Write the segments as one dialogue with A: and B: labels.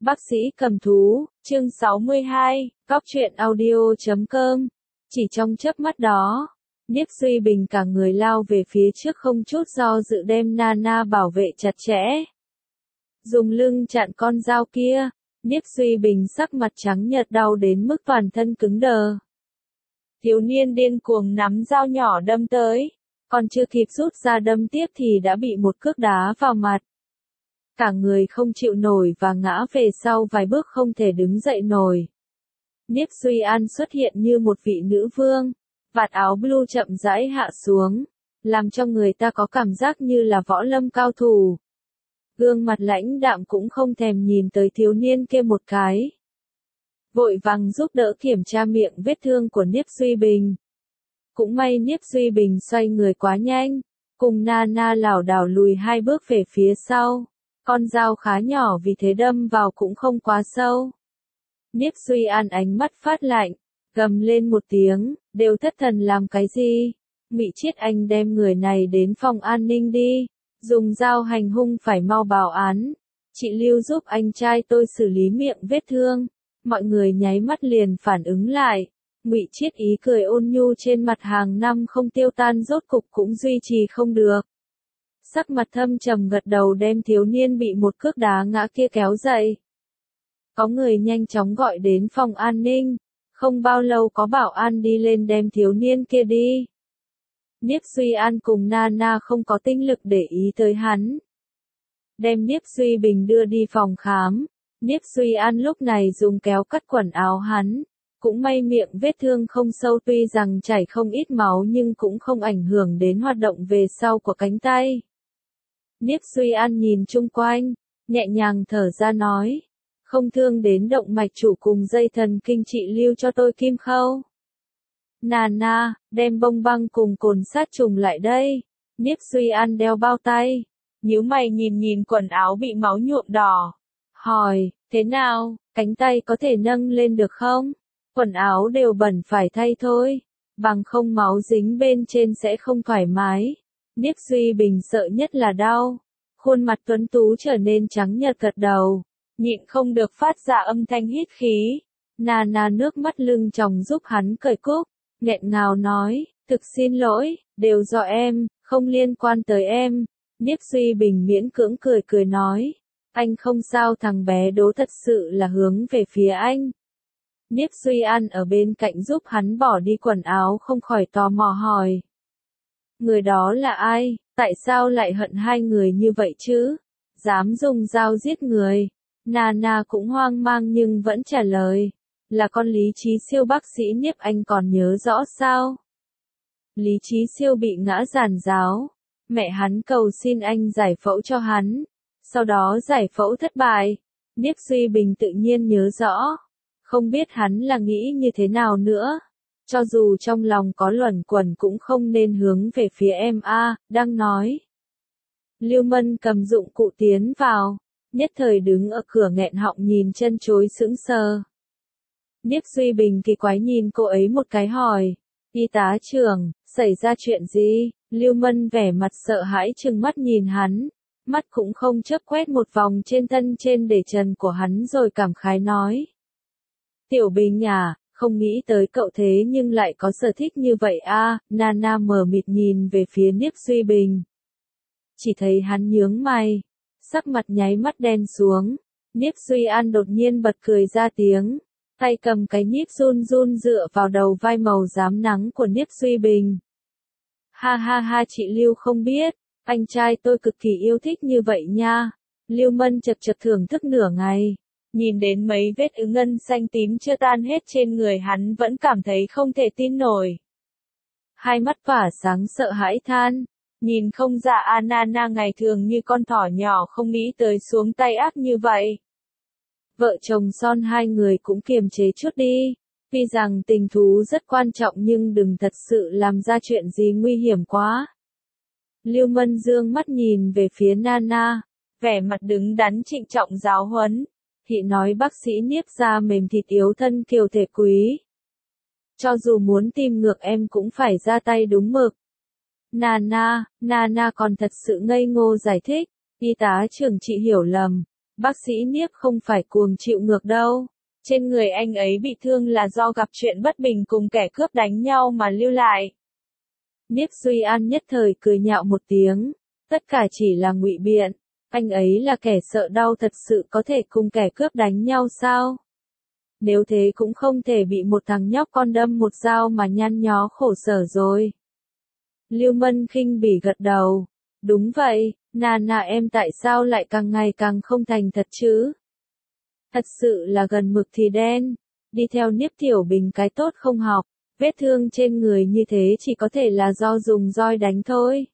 A: Bác sĩ cầm thú, chương 62, Cóc truyện audio.com. Chỉ trong chớp mắt đó, Niếp Duy Bình cả người lao về phía trước không chút do dự đem Nana bảo vệ chặt chẽ. Dùng lưng chặn con dao kia, Niếp Duy Bình sắc mặt trắng nhợt đau đến mức toàn thân cứng đờ. Thiếu niên điên cuồng nắm dao nhỏ đâm tới, còn chưa kịp rút ra đâm tiếp thì đã bị một cước đá vào mặt. Cả người không chịu nổi và ngã về sau vài bước không thể đứng dậy nổi. Niếp Duy An xuất hiện như một vị nữ vương, vạt áo blue chậm rãi hạ xuống, làm cho người ta có cảm giác như là võ lâm cao thủ. Gương mặt lãnh đạm cũng không thèm nhìn tới thiếu niên kia một cái. Vội vàng giúp đỡ kiểm tra miệng vết thương của Niếp Duy Bình. Cũng may Niếp Duy Bình xoay người quá nhanh, cùng Nana lảo đảo lùi hai bước về phía sau. Con dao khá nhỏ vì thế đâm vào cũng không quá sâu. Niếp Duy An ánh mắt phát lạnh, gầm lên một tiếng, đều thất thần làm cái gì? Ngụy Chiết Anh đem người này đến phòng an ninh đi, dùng dao hành hung phải mau báo án. Chị Lưu giúp anh trai tôi xử lý miệng vết thương. Mọi người nháy mắt liền phản ứng lại. Ngụy Chiết ý cười ôn nhu trên mặt hàng năm không tiêu tan rốt cục cũng duy trì không được. Sắc mặt thâm trầm gật đầu đem thiếu niên bị một cước đá ngã kia kéo dậy. Có người nhanh chóng gọi đến phòng an ninh, không bao lâu có bảo an đi lên đem thiếu niên kia đi. Niếp Duy An cùng Nana không có tinh lực để ý tới hắn. Đem Niếp Duy Bình đưa đi phòng khám, Niếp Duy An lúc này dùng kéo cắt quần áo hắn. Cũng may miệng vết thương không sâu tuy rằng chảy không ít máu nhưng cũng không ảnh hưởng đến hoạt động về sau của cánh tay. Niếp Duy An nhìn chung quanh, nhẹ nhàng thở ra nói, không thương đến động mạch chủ cùng dây thần kinh chị Lưu cho tôi kim khâu. Nana, đem bông băng cùng cồn sát trùng lại đây. Niếp Duy An đeo bao tay, nhíu mày nhìn quần áo bị máu nhuộm đỏ. Hỏi, thế nào, cánh tay có thể nâng lên được không? Quần áo đều bẩn phải thay thôi, bằng không máu dính bên trên sẽ không thoải mái. Niếp Duy Bình sợ nhất là đau. Khuôn mặt tuấn tú trở nên trắng nhợt gật đầu, nhịn không được phát ra âm thanh hít khí. Nana nước mắt lưng tròng giúp hắn cởi cúc, nghẹn ngào nói, thực xin lỗi, đều do em, không liên quan tới em. Niếp Duy Bình miễn cưỡng cười nói, anh không sao, thằng bé Đỗ thật sự là hướng về phía anh. Niếp Duy An ở bên cạnh giúp hắn bỏ đi quần áo không khỏi tò mò hỏi. Người đó là ai, tại sao lại hận hai người như vậy chứ? Dám dùng dao giết người. Nana cũng hoang mang nhưng vẫn trả lời. Là con Lý Chí Siêu, bác sĩ Niếp anh còn nhớ rõ sao? Lý Chí Siêu bị ngã giàn giáo. Mẹ hắn cầu xin anh giải phẫu cho hắn. Sau đó giải phẫu thất bại. Niếp Duy Bình tự nhiên nhớ rõ. Không biết hắn là nghĩ như thế nào nữa. Cho dù trong lòng có luẩn quẩn cũng không nên hướng về phía em a, đang nói. Lưu Mân cầm dụng cụ tiến vào, nhất thời đứng ở cửa nghẹn họng nhìn chân chối sững sờ. Niếp Duy Bình kỳ quái nhìn cô ấy một cái hỏi, y tá trưởng, xảy ra chuyện gì? Lưu Mân vẻ mặt sợ hãi trừng mắt nhìn hắn, mắt cũng không chớp quét một vòng trên thân trên để trần của hắn rồi cảm khái nói. Tiểu Bình à, không nghĩ tới cậu thế nhưng lại có sở thích như vậy a. Nana mờ mịt nhìn về phía Niếp Duy Bình. Chỉ thấy hắn nhướng mày, sắc mặt nháy mắt đen xuống. Niếp Duy An đột nhiên bật cười ra tiếng, tay cầm cái nhíp run run dựa vào đầu vai màu rám nắng của Niếp Duy Bình. Ha ha ha, chị Lưu không biết, anh trai tôi cực kỳ yêu thích như vậy nha. Lưu Mân chật chật thưởng thức nửa ngày. Nhìn đến mấy vết ứ ngân xanh tím chưa tan hết trên người hắn vẫn cảm thấy không thể tin nổi. Hai mắt tỏa sáng sợ hãi than. Nhìn không ra Nana ngày thường như con thỏ nhỏ không nghĩ tới xuống tay ác như vậy. Vợ chồng son hai người cũng kiềm chế chút đi. Tuy rằng tình thú rất quan trọng nhưng đừng thật sự làm ra chuyện gì nguy hiểm quá. Lưu Mân dương mắt nhìn về phía Nana, vẻ mặt đứng đắn trịnh trọng giáo huấn. Thị nói bác sĩ Niếp da mềm thịt yếu thân kiều thể quý. Cho dù muốn tìm ngược em cũng phải ra tay đúng mực. Nana còn thật sự ngây ngô giải thích, y tá trưởng chị hiểu lầm. Bác sĩ Niếp không phải cuồng chịu ngược đâu. Trên người anh ấy bị thương là do gặp chuyện bất bình cùng kẻ cướp đánh nhau mà lưu lại. Niếp Duy An nhất thời cười nhạo một tiếng. Tất cả chỉ là ngụy biện. Anh ấy là kẻ sợ đau thật sự có thể cùng kẻ cướp đánh nhau sao? Nếu thế cũng không thể bị một thằng nhóc con đâm một dao mà nhăn nhó khổ sở rồi. Lưu Mân khinh bỉ gật đầu. Đúng vậy, Nana em tại sao lại càng ngày càng không thành thật chứ? Thật sự là gần mực thì đen. Đi theo Niếp Tiểu Bình cái tốt không học. Vết thương trên người như thế chỉ có thể là do dùng roi đánh thôi.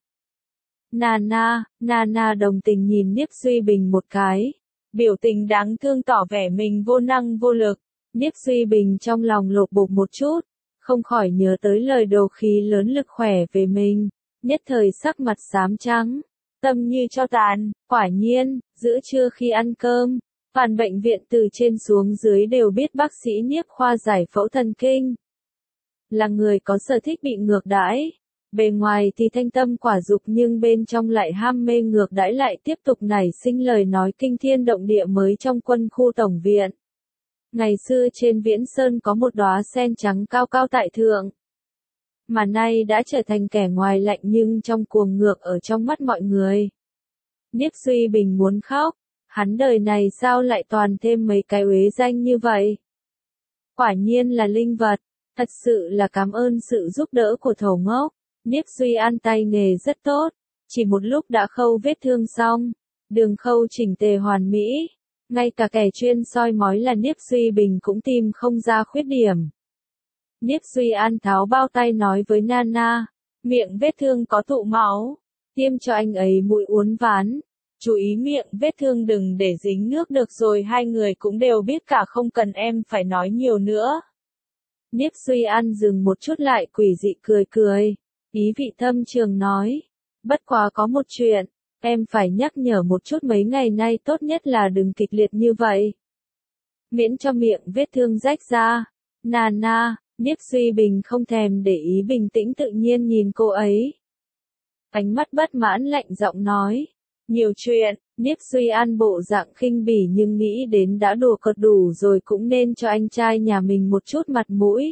A: Nana đồng tình nhìn Niếp Duy Bình một cái. Biểu tình đáng thương tỏ vẻ mình vô năng vô lực. Niếp Duy Bình trong lòng lột bột một chút. Không khỏi nhớ tới lời đồ khí lớn lực khỏe về mình. Nhất thời sắc mặt xám trắng. Tâm như cho tàn. Quả nhiên, giữa trưa khi ăn cơm. Toàn bệnh viện từ trên xuống dưới đều biết bác sĩ Niếp khoa giải phẫu thần kinh. Là người có sở thích bị ngược đãi. Bề ngoài thì thanh tâm quả dục nhưng bên trong lại ham mê ngược đãi lại tiếp tục nảy sinh lời nói kinh thiên động địa mới trong quân khu tổng viện. Ngày xưa trên Viễn Sơn có một đóa sen trắng cao cao tại thượng. Mà nay đã trở thành kẻ ngoài lạnh nhưng trong cuồng ngược ở trong mắt mọi người. Niếp Duy Bình muốn khóc. Hắn đời này sao lại toàn thêm mấy cái uế danh như vậy? Quả nhiên là linh vật. Thật sự là cảm ơn sự giúp đỡ của thổ ngốc. Niếp Duy An tay nghề rất tốt. Chỉ một lúc đã khâu vết thương xong. Đường khâu chỉnh tề hoàn mỹ. Ngay cả kẻ chuyên soi mói là Niếp Duy Bình cũng tìm không ra khuyết điểm. Niếp Duy An tháo bao tay nói với Nana. Miệng vết thương có tụ máu. Tiêm cho anh ấy mũi uốn ván. Chú ý miệng vết thương đừng để dính nước được rồi, hai người cũng đều biết cả không cần em phải nói nhiều nữa. Niếp Duy An dừng một chút lại quỷ dị cười cười. Ý vị thâm trường nói. Bất quá có một chuyện. Em phải nhắc nhở một chút mấy ngày nay tốt nhất là đừng kịch liệt như vậy. Miễn cho miệng vết thương rách ra. Nana, Niếp Duy Bình không thèm để ý bình tĩnh tự nhiên nhìn cô ấy. Ánh mắt bất mãn lạnh giọng nói. Nhiều chuyện, Niếp Duy An bộ dạng khinh bỉ nhưng nghĩ đến đã đùa cợt đủ rồi cũng nên cho anh trai nhà mình một chút mặt mũi.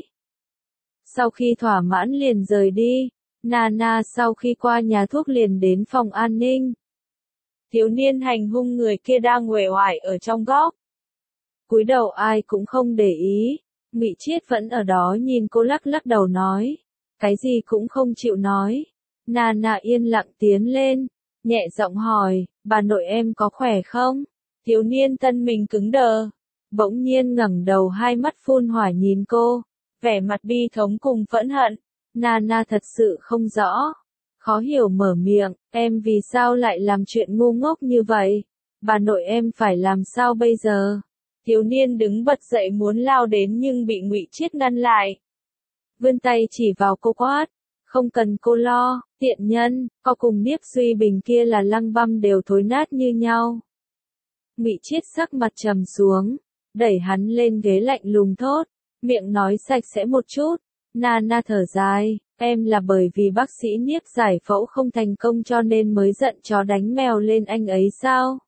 A: Sau khi thỏa mãn liền rời đi, Nana sau khi qua nhà thuốc liền đến phòng an ninh. Thiếu niên hành hung người kia đang uể oải ở trong góc. Cúi đầu ai cũng không để ý, Ngụy Triết vẫn ở đó nhìn cô lắc lắc đầu nói. Cái gì cũng không chịu nói. Nana yên lặng tiến lên. Nhẹ giọng hỏi, bà nội em có khỏe không? Thiếu niên thân mình cứng đờ. Bỗng nhiên ngẩng đầu hai mắt phun hỏa nhìn cô. Vẻ mặt bi thống cùng phẫn hận. Nana thật sự không rõ. Khó hiểu mở miệng, em vì sao lại làm chuyện ngu ngốc như vậy? Bà nội em phải làm sao bây giờ? Thiếu niên đứng bật dậy muốn lao đến nhưng bị Ngụy Triết ngăn lại. Vươn tay chỉ vào cô quát. Không cần cô lo, tiện nhân, co cùng Niếp Duy Bình kia là lăng băm đều thối nát như nhau. Ngụy Triết sắc mặt trầm xuống, đẩy hắn lên ghế lạnh lùng thốt, miệng nói sạch sẽ một chút. Nana thở dài, em là bởi vì bác sĩ Niếp giải phẫu không thành công cho nên mới giận chó đánh mèo lên anh ấy sao?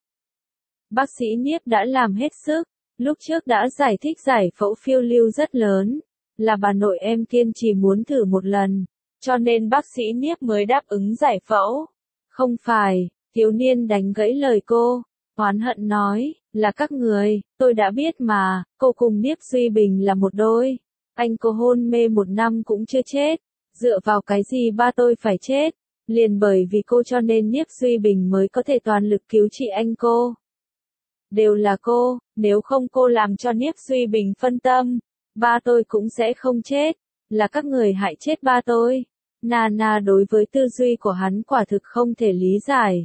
A: Bác sĩ Niếp đã làm hết sức, lúc trước đã giải thích giải phẫu phiêu lưu rất lớn, là bà nội em kiên trì muốn thử một lần. Cho nên bác sĩ Niếp mới đáp ứng giải phẫu. Không phải, thiếu niên đánh gãy lời cô, oán hận nói, là các người, tôi đã biết mà, cô cùng Niếp Duy Bình là một đôi. Anh cô hôn mê 1 năm cũng chưa chết, dựa vào cái gì ba tôi phải chết, liền bởi vì cô cho nên Niếp Duy Bình mới có thể toàn lực cứu trị anh cô. Đều là cô, nếu không cô làm cho Niếp Duy Bình phân tâm, ba tôi cũng sẽ không chết. Là các người hại chết ba tôi. Nana đối với tư duy của hắn quả thực không thể lý giải.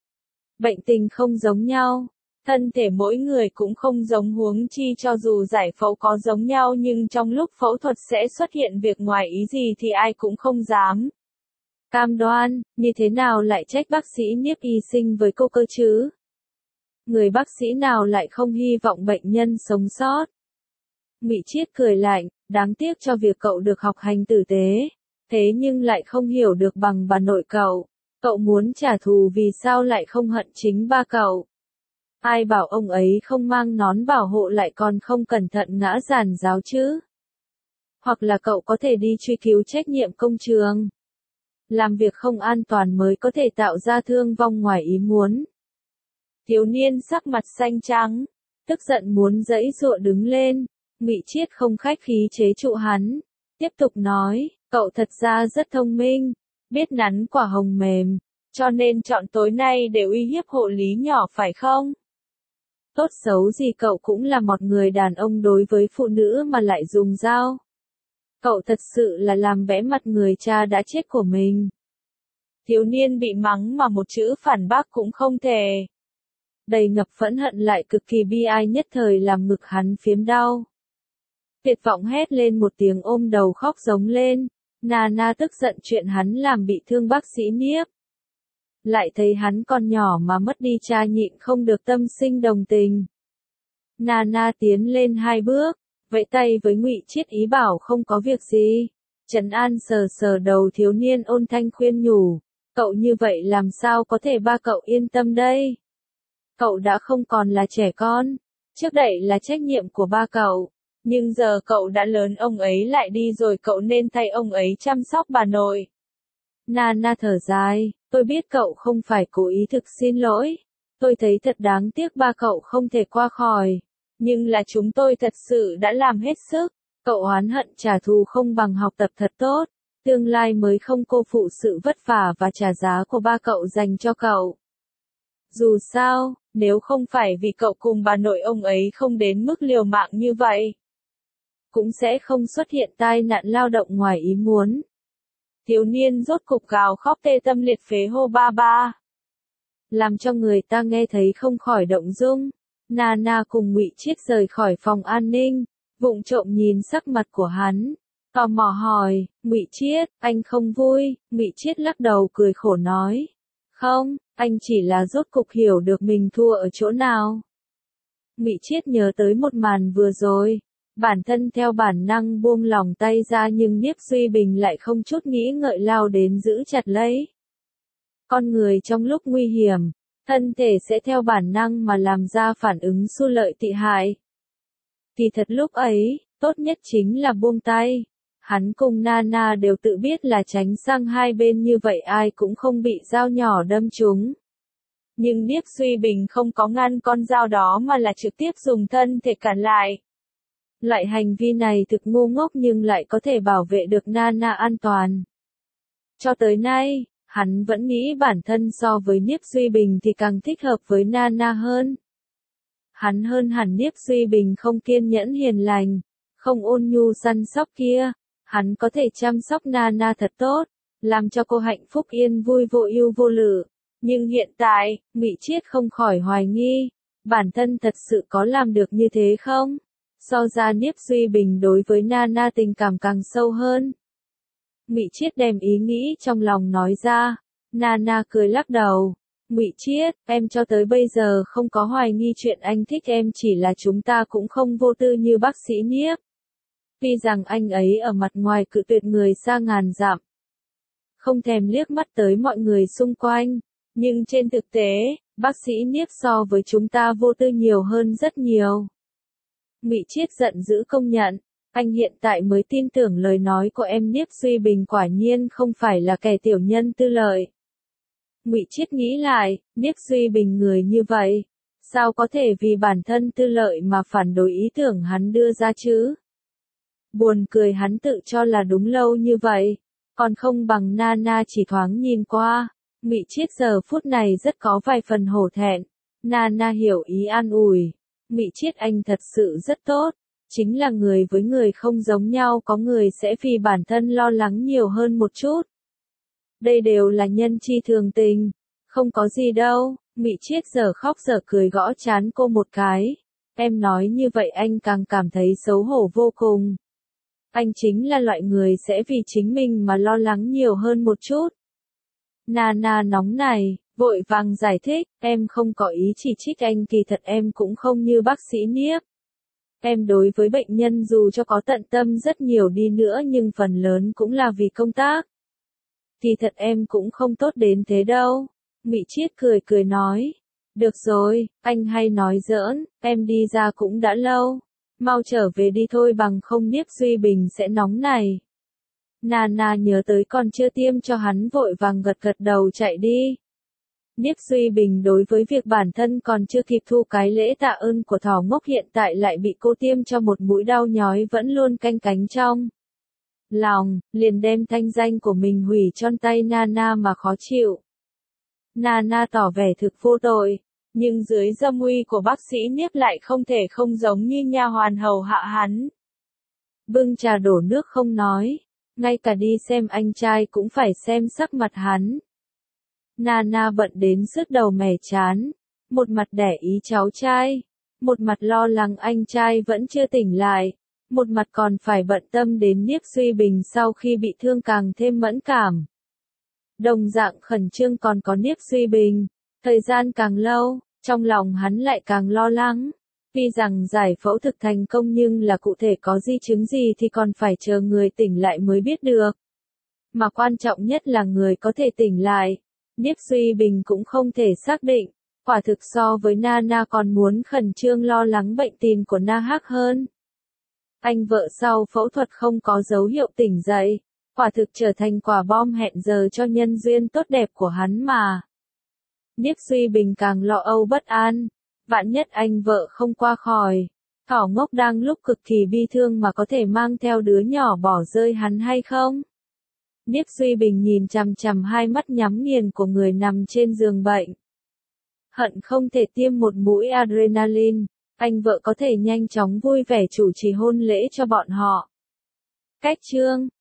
A: Bệnh tình không giống nhau. Thân thể mỗi người cũng không giống huống chi cho dù giải phẫu có giống nhau nhưng trong lúc phẫu thuật sẽ xuất hiện việc ngoài ý gì thì ai cũng không dám cam đoan, như thế nào lại trách bác sĩ Niếp y sinh với cô cơ chứ? Người bác sĩ nào lại không hy vọng bệnh nhân sống sót? Ngụy Triết cười lạnh, đáng tiếc cho việc cậu được học hành tử tế, thế nhưng lại không hiểu được bằng bà nội cậu. Cậu muốn trả thù vì sao lại không hận chính ba cậu? Ai bảo ông ấy không mang nón bảo hộ lại còn không cẩn thận ngã giàn giáo chứ? Hoặc là cậu có thể đi truy cứu trách nhiệm công trường. Làm việc không an toàn mới có thể tạo ra thương vong ngoài ý muốn. Thiếu niên sắc mặt xanh trắng, tức giận muốn giãy giụa đứng lên. Ngụy Triết không khách khí chế trụ hắn, tiếp tục nói, cậu thật ra rất thông minh, biết nắn quả hồng mềm, cho nên chọn tối nay để uy hiếp hộ lý nhỏ phải không? Tốt xấu gì cậu cũng là một người đàn ông đối với phụ nữ mà lại dùng dao. Cậu thật sự là làm bẽ mặt người cha đã chết của mình. Thiếu niên bị mắng mà một chữ phản bác cũng không thể. Đầy ngập phẫn hận lại cực kỳ bi ai nhất thời làm ngực hắn phiếm đau. Tuyệt vọng hét lên một tiếng ôm đầu khóc giống lên. Nana tức giận chuyện hắn làm bị thương bác sĩ Niếp. Lại thấy hắn còn nhỏ mà mất đi cha nhịn không được tâm sinh đồng tình. Nana tiến lên 2 bước, vẫy tay với Ngụy Triết ý bảo không có việc gì. Trấn An sờ sờ đầu thiếu niên ôn thanh khuyên nhủ, cậu như vậy làm sao có thể ba cậu yên tâm đây? Cậu đã không còn là trẻ con, trước đây là trách nhiệm của ba cậu, nhưng giờ cậu đã lớn ông ấy lại đi rồi cậu nên thay ông ấy chăm sóc bà nội. Nana thở dài, tôi biết cậu không phải cố ý thực xin lỗi, tôi thấy thật đáng tiếc ba cậu không thể qua khỏi, nhưng là chúng tôi thật sự đã làm hết sức, cậu oán hận trả thù không bằng học tập thật tốt, tương lai mới không cô phụ sự vất vả và trả giá của ba cậu dành cho cậu. Dù sao, nếu không phải vì cậu cùng bà nội ông ấy không đến mức liều mạng như vậy, cũng sẽ không xuất hiện tai nạn lao động ngoài ý muốn. Thiếu niên rốt cục gào khóc tê tâm liệt phế hô ba ba. Làm cho người ta nghe thấy không khỏi động dung. Nana cùng Ngụy Triết rời khỏi phòng an ninh, vụng trộm nhìn sắc mặt của hắn. Tò mò hỏi, Ngụy Triết, anh không vui? Ngụy Triết lắc đầu cười khổ nói. Không, anh chỉ là rốt cục hiểu được mình thua ở chỗ nào. Ngụy Triết nhớ tới một màn vừa rồi. Bản thân theo bản năng buông lòng tay ra nhưng Niếp Duy Bình lại không chút nghĩ ngợi lao đến giữ chặt lấy. Con người trong lúc nguy hiểm, thân thể sẽ theo bản năng mà làm ra phản ứng xu lợi tị hại. Kỳ thật lúc ấy, tốt nhất chính là buông tay. Hắn cùng Nana đều tự biết là tránh sang hai bên như vậy ai cũng không bị dao nhỏ đâm trúng. Nhưng Niếp Duy Bình không có ngăn con dao đó mà là trực tiếp dùng thân thể cản lại. Loại hành vi này thực ngu ngốc nhưng lại có thể bảo vệ được Nana an toàn. Cho tới nay, hắn vẫn nghĩ bản thân so với Niếp Duy Bình thì càng thích hợp với Nana hơn. Hắn hơn hẳn Niếp Duy Bình không kiên nhẫn hiền lành, không ôn nhu săn sóc kia. Hắn có thể chăm sóc Nana thật tốt, làm cho cô hạnh phúc yên vui vô ưu vô lự. Nhưng hiện tại, Ngụy Triết không khỏi hoài nghi, bản thân thật sự có làm được như thế không? So ra Niếp Duy Bình đối với Nana tình cảm càng sâu hơn. Ngụy Triết đem ý nghĩ trong lòng nói ra. Nana cười lắc đầu. Ngụy Triết, em cho tới bây giờ không có hoài nghi chuyện anh thích em, chỉ là chúng ta cũng không vô tư như bác sĩ Niếp. Tuy rằng anh ấy ở mặt ngoài cự tuyệt người xa ngàn dặm, không thèm liếc mắt tới mọi người xung quanh, nhưng trên thực tế, bác sĩ Niếp so với chúng ta vô tư nhiều hơn rất nhiều. Ngụy Triết giận dữ công nhận, anh hiện tại mới tin tưởng lời nói của em. Niếp Duy Bình quả nhiên không phải là kẻ tiểu nhân tư lợi. Ngụy Triết nghĩ lại, Niếp Duy Bình người như vậy, sao có thể vì bản thân tư lợi mà phản đối ý tưởng hắn đưa ra chứ? Buồn cười hắn tự cho là đúng lâu như vậy, còn không bằng Nana chỉ thoáng nhìn qua. Ngụy Triết giờ phút này rất có vài phần hổ thẹn. Nana hiểu ý an ủi. Ngụy Triết anh thật sự rất tốt, chính là người với người không giống nhau, có người sẽ vì bản thân lo lắng nhiều hơn một chút. Đây đều là nhân chi thường tình, không có gì đâu. Ngụy Triết giờ khóc giờ cười gõ trán cô một cái. Em nói như vậy anh càng cảm thấy xấu hổ vô cùng. Anh chính là loại người sẽ vì chính mình mà lo lắng nhiều hơn một chút. Nana nóng này, vội vàng giải thích, em không có ý chỉ trích anh, kỳ thật em cũng không như bác sĩ Niếp. Em đối với bệnh nhân dù cho có tận tâm rất nhiều đi nữa nhưng phần lớn cũng là vì công tác. Kỳ thật em cũng không tốt đến thế đâu. Ngụy Triết cười cười nói, Được rồi, anh hay nói giỡn, em đi ra cũng đã lâu. Mau trở về đi thôi bằng không Niếp Duy Bình sẽ nóng này. Nana nhớ tới còn chưa tiêm cho hắn vội vàng gật gật đầu chạy đi. Niếp Duy Bình đối với việc bản thân còn chưa kịp thu cái lễ tạ ơn của thỏ ngốc hiện tại lại bị cô tiêm cho một mũi đau nhói vẫn luôn canh cánh trong lòng, liền đem thanh danh của mình hủy trong tay Nana mà khó chịu. Nana tỏ vẻ thực vô tội, nhưng dưới dâm uy của bác sĩ Niếp lại không thể không giống như nha hoàn hầu hạ hắn. Bưng trà đổ nước không nói, ngay cả đi xem anh trai cũng phải xem sắc mặt hắn. Nana bận đến sứt đầu mẻ chán, một mặt đẻ ý cháu trai, một mặt lo lắng anh trai vẫn chưa tỉnh lại, một mặt còn phải bận tâm đến Niếp Duy Bình sau khi bị thương càng thêm mẫn cảm. Đồng dạng khẩn trương còn có Niếp Duy Bình, thời gian càng lâu, trong lòng hắn lại càng lo lắng. Tuy rằng giải phẫu thực thành công nhưng là cụ thể có di chứng gì thì còn phải chờ người tỉnh lại mới biết được. Mà quan trọng nhất là người có thể tỉnh lại. Niếp Duy Bình cũng không thể xác định, quả thực so với Nana còn muốn khẩn trương lo lắng bệnh tình của Na Hắc hơn. Anh vợ sau phẫu thuật không có dấu hiệu tỉnh dậy, quả thực trở thành quả bom hẹn giờ cho nhân duyên tốt đẹp của hắn mà. Niếp Duy Bình càng lo âu bất an, vạn nhất anh vợ không qua khỏi. Thỏ ngốc đang lúc cực kỳ bi thương mà có thể mang theo đứa nhỏ bỏ rơi hắn hay không? Niếp Duy Bình nhìn chằm chằm hai mắt nhắm nghiền của người nằm trên giường bệnh. Hận không thể tiêm một mũi adrenaline, anh vợ có thể nhanh chóng vui vẻ chủ trì hôn lễ cho bọn họ. Cách chương